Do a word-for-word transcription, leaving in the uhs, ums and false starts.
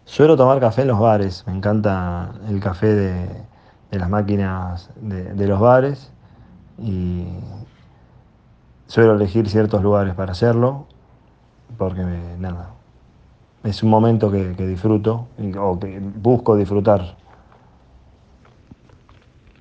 Suelo tomar café en los bares, me encanta el café de, de las máquinas de, de los bares y suelo elegir ciertos lugares para hacerlo porque me- nada, es un momento que, que disfruto y- o que busco disfrutar.